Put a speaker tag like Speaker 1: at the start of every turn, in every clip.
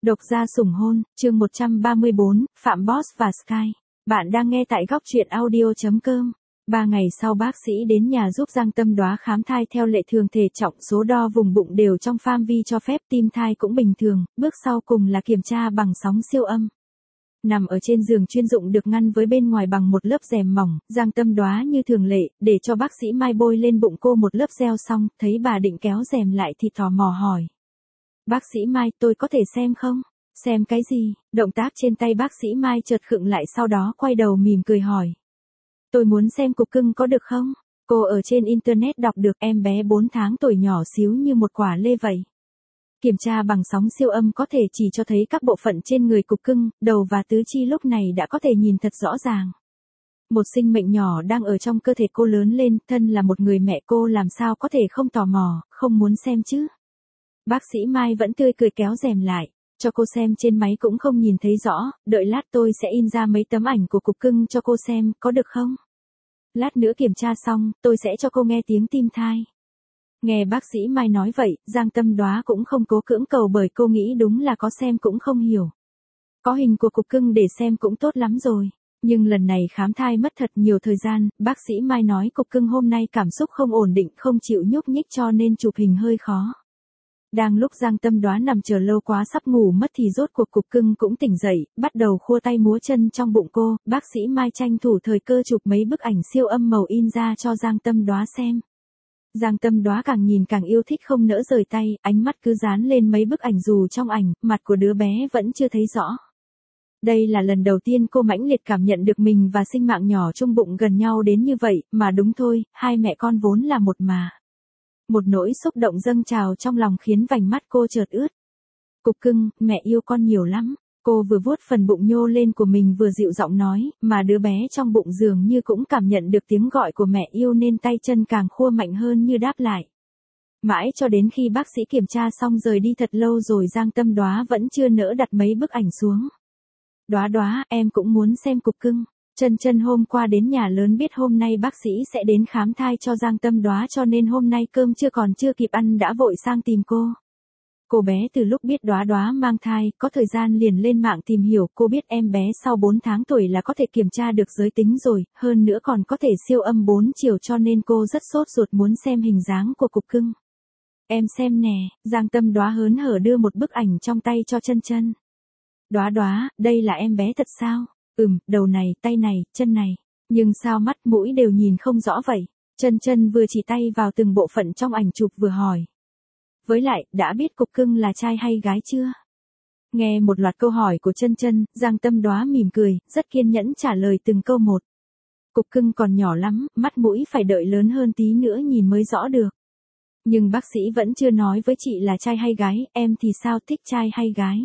Speaker 1: Độc gia sủng hôn, chương 134, Phạm Boss và Sky. Bạn đang nghe tại góc truyện audio.com. 3 ngày sau bác sĩ đến nhà giúp Giang Tâm Đoá khám thai theo lệ thường, thể trọng, số đo vùng bụng đều trong phạm vi cho phép, tim thai cũng bình thường, bước sau cùng là kiểm tra bằng sóng siêu âm. Nằm ở trên giường chuyên dụng được ngăn với bên ngoài bằng một lớp rèm mỏng, Giang Tâm Đoá như thường lệ, để cho bác sĩ Mai bôi lên bụng cô một lớp gel xong, thấy bà định kéo rèm lại thì tò mò hỏi. Bác sĩ Mai, tôi có thể xem không? Xem cái gì? Động tác trên tay bác sĩ Mai chợt khựng lại, sau đó quay đầu mỉm cười hỏi. Tôi muốn xem cục cưng có được không? Cô ở trên internet đọc được em bé 4 tháng tuổi nhỏ xíu như một quả lê vậy. Kiểm tra bằng sóng siêu âm có thể chỉ cho thấy các bộ phận trên người cục cưng, đầu và tứ chi lúc này đã có thể nhìn thật rõ ràng. Một sinh mệnh nhỏ đang ở trong cơ thể cô lớn lên, thân là một người mẹ cô làm sao có thể không tò mò, không muốn xem chứ. Bác sĩ Mai vẫn tươi cười kéo rèm lại, cho cô xem trên máy cũng không nhìn thấy rõ, đợi lát tôi sẽ in ra mấy tấm ảnh của cục cưng cho cô xem, có được không? Lát nữa kiểm tra xong, tôi sẽ cho cô nghe tiếng tim thai. Nghe bác sĩ Mai nói vậy, Giang Tâm Đoá cũng không cố cưỡng cầu, bởi cô nghĩ đúng là có xem cũng không hiểu. Có hình của cục cưng để xem cũng tốt lắm rồi. Nhưng lần này khám thai mất thật nhiều thời gian, bác sĩ Mai nói cục cưng hôm nay cảm xúc không ổn định, không chịu nhúc nhích cho nên chụp hình hơi khó. Đang lúc Giang Tâm Đoá nằm chờ lâu quá sắp ngủ mất thì rốt cuộc cục cưng cũng tỉnh dậy, bắt đầu khua tay múa chân trong bụng cô, bác sĩ Mai tranh thủ thời cơ chụp mấy bức ảnh siêu âm màu in ra cho Giang Tâm Đoá xem. Giang Tâm Đoá càng nhìn càng yêu thích không nỡ rời tay, ánh mắt cứ dán lên mấy bức ảnh dù trong ảnh, mặt của đứa bé vẫn chưa thấy rõ. Đây là lần đầu tiên cô mãnh liệt cảm nhận được mình và sinh mạng nhỏ trong bụng gần nhau đến như vậy, mà đúng thôi, hai mẹ con vốn là một mà. Một nỗi xúc động dâng trào trong lòng khiến vành mắt cô chợt ướt. Cục cưng, mẹ yêu con nhiều lắm. Cô vừa vuốt phần bụng nhô lên của mình vừa dịu giọng nói, mà đứa bé trong bụng dường như cũng cảm nhận được tiếng gọi của mẹ yêu nên tay chân càng khua mạnh hơn như đáp lại. Mãi cho đến khi bác sĩ kiểm tra xong rời đi thật lâu rồi Giang Tâm Đoá vẫn chưa nỡ đặt mấy bức ảnh xuống. Đoá Đoá, em cũng muốn xem cục cưng. Chân Chân hôm qua đến nhà lớn biết hôm nay bác sĩ sẽ đến khám thai cho Giang Tâm Đoá cho nên hôm nay cơm trưa còn chưa kịp ăn đã vội sang tìm cô. Cô bé từ lúc biết Đoá Đoá mang thai, có thời gian liền lên mạng tìm hiểu, cô biết em bé sau 4 tháng tuổi là có thể kiểm tra được giới tính rồi, hơn nữa còn có thể siêu âm 4 chiều cho nên cô rất sốt ruột muốn xem hình dáng của cục cưng. Em xem nè, Giang Tâm Đoá hớn hở đưa một bức ảnh trong tay cho Chân Chân. Đoá Đoá, đây là em bé thật sao? Đầu này, tay này, chân này. Nhưng sao mắt mũi đều nhìn không rõ vậy? Chân Chân vừa chỉ tay vào từng bộ phận trong ảnh chụp vừa hỏi. Với lại, đã biết cục cưng là trai hay gái chưa? Nghe một loạt câu hỏi của Chân Chân, Giang Tâm Đoá mỉm cười, rất kiên nhẫn trả lời từng câu một. Cục cưng còn nhỏ lắm, mắt mũi phải đợi lớn hơn tí nữa nhìn mới rõ được. Nhưng bác sĩ vẫn chưa nói với chị là trai hay gái, em thì sao, thích trai hay gái?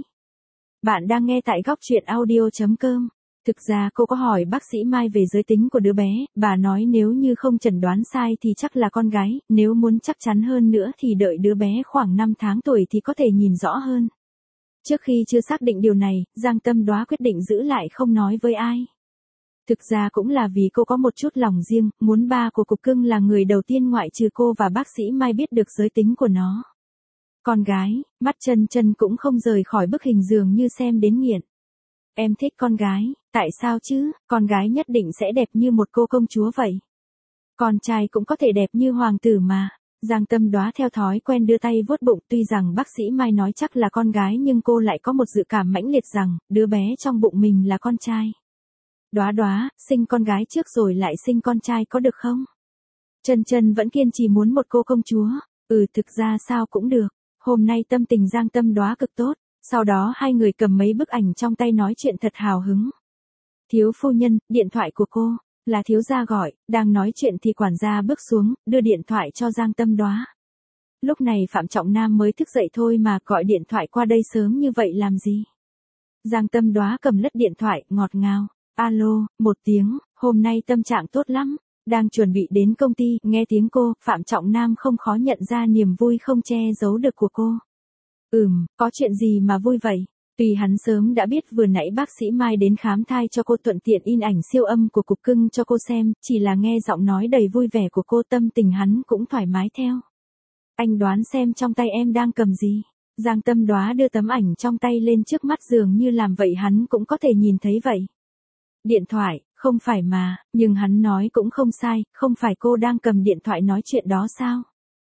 Speaker 1: Bạn đang nghe tại góc truyện audio.com. Thực ra cô có hỏi bác sĩ Mai về giới tính của đứa bé, bà nói nếu như không chẩn đoán sai thì chắc là con gái, nếu muốn chắc chắn hơn nữa thì đợi đứa bé khoảng 5 tháng tuổi thì có thể nhìn rõ hơn. Trước khi chưa xác định điều này, Giang Tâm Đoá quyết định giữ lại không nói với ai. Thực ra cũng là vì cô có một chút lòng riêng, muốn ba của cục cưng là người đầu tiên ngoại trừ cô và bác sĩ Mai biết được giới tính của nó. Con gái, mắt Chân Chân cũng không rời khỏi bức hình dường như xem đến nghiện. Em thích con gái, tại sao chứ, con gái nhất định sẽ đẹp như một cô công chúa vậy. Con trai cũng có thể đẹp như hoàng tử mà. Giang Tâm Đoá theo thói quen đưa tay vuốt bụng, tuy rằng bác sĩ Mai nói chắc là con gái nhưng cô lại có một dự cảm mãnh liệt rằng, đứa bé trong bụng mình là con trai. Đoá Đoá, sinh con gái trước rồi lại sinh con trai có được không? Chân Chân vẫn kiên trì muốn một cô công chúa. Thực ra sao cũng được. Hôm nay tâm tình Giang Tâm Đoá cực tốt. Sau đó hai người cầm mấy bức ảnh trong tay nói chuyện thật hào hứng. Thiếu phu nhân, điện thoại của cô, là thiếu gia gọi, đang nói chuyện thì quản gia bước xuống, đưa điện thoại cho Giang Tâm Đoá. Lúc này Phạm Trọng Nam mới thức dậy thôi mà gọi điện thoại qua đây sớm như vậy làm gì? Giang Tâm Đoá cầm lướt điện thoại, ngọt ngào. Alo, một tiếng, hôm nay tâm trạng tốt lắm. Đang chuẩn bị đến công ty, nghe tiếng cô, Phạm Trọng Nam không khó nhận ra niềm vui không che giấu được của cô. Có chuyện gì mà vui vậy? Tuy hắn sớm đã biết vừa nãy bác sĩ Mai đến khám thai cho cô thuận tiện in ảnh siêu âm của cục cưng cho cô xem, chỉ là nghe giọng nói đầy vui vẻ của cô tâm tình hắn cũng thoải mái theo. Anh đoán xem trong tay em đang cầm gì? Giang Tâm Đoá đưa tấm ảnh trong tay lên trước mắt dường như làm vậy hắn cũng có thể nhìn thấy vậy. Điện thoại, không phải mà, nhưng hắn nói cũng không sai, không phải cô đang cầm điện thoại nói chuyện đó sao?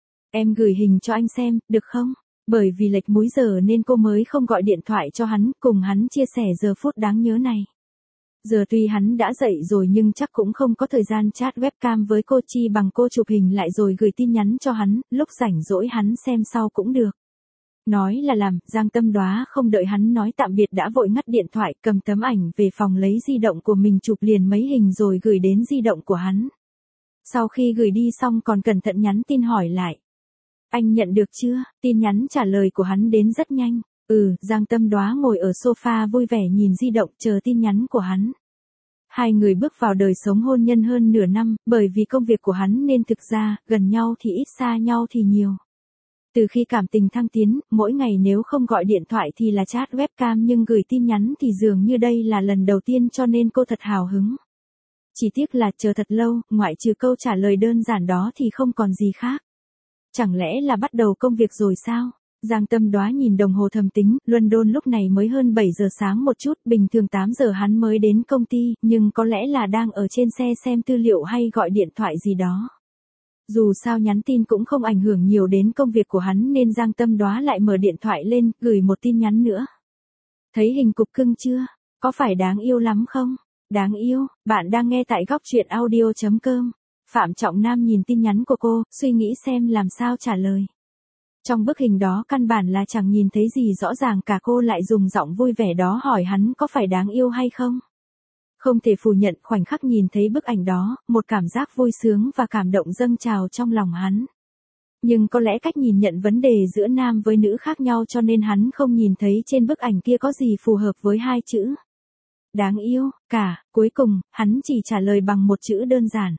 Speaker 1: Em gửi hình cho anh xem, được không? Bởi vì lệch múi giờ nên cô mới không gọi điện thoại cho hắn, cùng hắn chia sẻ giờ phút đáng nhớ này. Giờ tuy hắn đã dậy rồi nhưng chắc cũng không có thời gian chat webcam với cô, chi bằng cô chụp hình lại rồi gửi tin nhắn cho hắn, lúc rảnh rỗi hắn xem sau cũng được. Nói là làm, Giang Tâm Đoá không đợi hắn nói tạm biệt đã vội ngắt điện thoại, cầm tấm ảnh về phòng lấy di động của mình chụp liền mấy hình rồi gửi đến di động của hắn. Sau khi gửi đi xong còn cẩn thận nhắn tin hỏi lại. Anh nhận được chưa? Tin nhắn trả lời của hắn đến rất nhanh. Giang Tâm Đoá ngồi ở sofa vui vẻ nhìn di động chờ tin nhắn của hắn. Hai người bước vào đời sống hôn nhân hơn nửa năm, bởi vì công việc của hắn nên thực ra, gần nhau thì ít, xa nhau thì nhiều. Từ khi cảm tình thăng tiến, mỗi ngày nếu không gọi điện thoại thì là chat webcam nhưng gửi tin nhắn thì dường như đây là lần đầu tiên cho nên cô thật hào hứng. Chỉ tiếc là chờ thật lâu, ngoại trừ câu trả lời đơn giản đó thì không còn gì khác. Chẳng lẽ là bắt đầu công việc rồi sao? Giang Tâm Đoá nhìn đồng hồ thầm tính, London lúc này mới hơn 7 giờ sáng một chút, bình thường 8 giờ hắn mới đến công ty, nhưng có lẽ là đang ở trên xe xem tư liệu hay gọi điện thoại gì đó. Dù sao nhắn tin cũng không ảnh hưởng nhiều đến công việc của hắn nên Giang Tâm Đoá lại mở điện thoại lên, gửi một tin nhắn nữa. Thấy hình cục cưng chưa? Có phải đáng yêu lắm không? Đáng yêu, bạn đang nghe tại góc truyện audio.com. Phạm Trọng Nam nhìn tin nhắn của cô, suy nghĩ xem làm sao trả lời. Trong bức hình đó căn bản là chẳng nhìn thấy gì rõ ràng cả, cô lại dùng giọng vui vẻ đó hỏi hắn có phải đáng yêu hay không. Không thể phủ nhận khoảnh khắc nhìn thấy bức ảnh đó, một cảm giác vui sướng và cảm động dâng trào trong lòng hắn. Nhưng có lẽ cách nhìn nhận vấn đề giữa nam với nữ khác nhau cho nên hắn không nhìn thấy trên bức ảnh kia có gì phù hợp với hai chữ. Đáng yêu, cả, cuối cùng, hắn chỉ trả lời bằng một chữ đơn giản.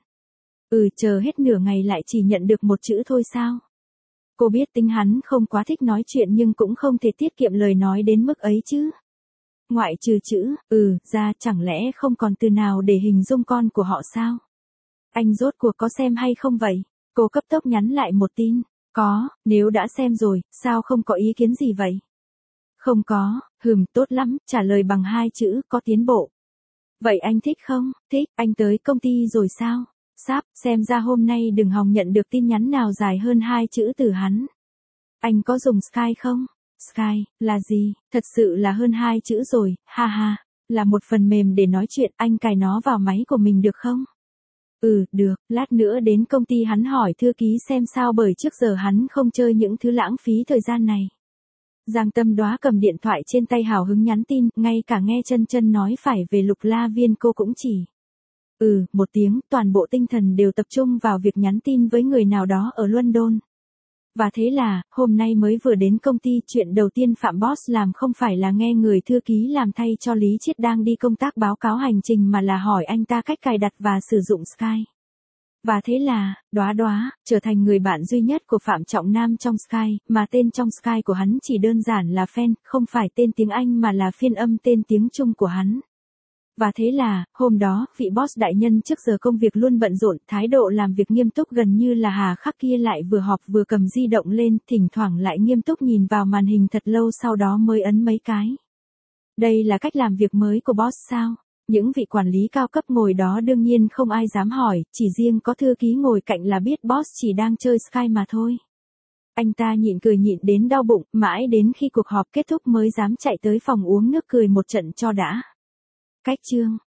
Speaker 1: Chờ hết nửa ngày lại chỉ nhận được một chữ thôi sao? Cô biết tính hắn không quá thích nói chuyện nhưng cũng không thể tiết kiệm lời nói đến mức ấy chứ. Ngoại trừ chữ, ra chẳng lẽ không còn từ nào để hình dung con của họ sao? Anh rốt cuộc có xem hay không vậy? Cô cấp tốc nhắn lại một tin. Có, nếu đã xem rồi, sao không có ý kiến gì vậy? Không có, tốt lắm, trả lời bằng hai chữ, có tiến bộ. Vậy anh thích không? Thích, anh tới công ty rồi sao? Sắp, xem ra hôm nay đừng hòng nhận được tin nhắn nào dài hơn hai chữ từ hắn. Anh có dùng Skype không? Skype, là gì? Thật sự là hơn hai chữ rồi, ha ha. Là một phần mềm để nói chuyện, anh cài nó vào máy của mình được không? Được, lát nữa đến công ty hắn hỏi thư ký xem sao bởi trước giờ hắn không chơi những thứ lãng phí thời gian này. Giang Tâm Đoá cầm điện thoại trên tay hào hứng nhắn tin, ngay cả nghe chân chân nói phải về Lục La Viên cô cũng chỉ. Một tiếng, toàn bộ tinh thần đều tập trung vào việc nhắn tin với người nào đó ở London. Và thế là, hôm nay mới vừa đến công ty, chuyện đầu tiên Phạm Boss làm không phải là nghe người thư ký làm thay cho Lý Chiết đang đi công tác báo cáo hành trình mà là hỏi anh ta cách cài đặt và sử dụng Skype. Và thế là, Đoá Đoá, trở thành người bạn duy nhất của Phạm Trọng Nam trong Skype, mà tên trong Skype của hắn chỉ đơn giản là fan, không phải tên tiếng Anh mà là phiên âm tên tiếng Trung của hắn. Và thế là, hôm đó, vị boss đại nhân trước giờ công việc luôn bận rộn, thái độ làm việc nghiêm túc gần như là hà khắc kia lại vừa họp vừa cầm di động lên, thỉnh thoảng lại nghiêm túc nhìn vào màn hình thật lâu sau đó mới ấn mấy cái. Đây là cách làm việc mới của boss sao? Những vị quản lý cao cấp ngồi đó đương nhiên không ai dám hỏi, chỉ riêng có thư ký ngồi cạnh là biết boss chỉ đang chơi Skype mà thôi. Anh ta nhịn cười nhịn đến đau bụng, mãi đến khi cuộc họp kết thúc mới dám chạy tới phòng uống nước cười một trận cho đã. Cách chương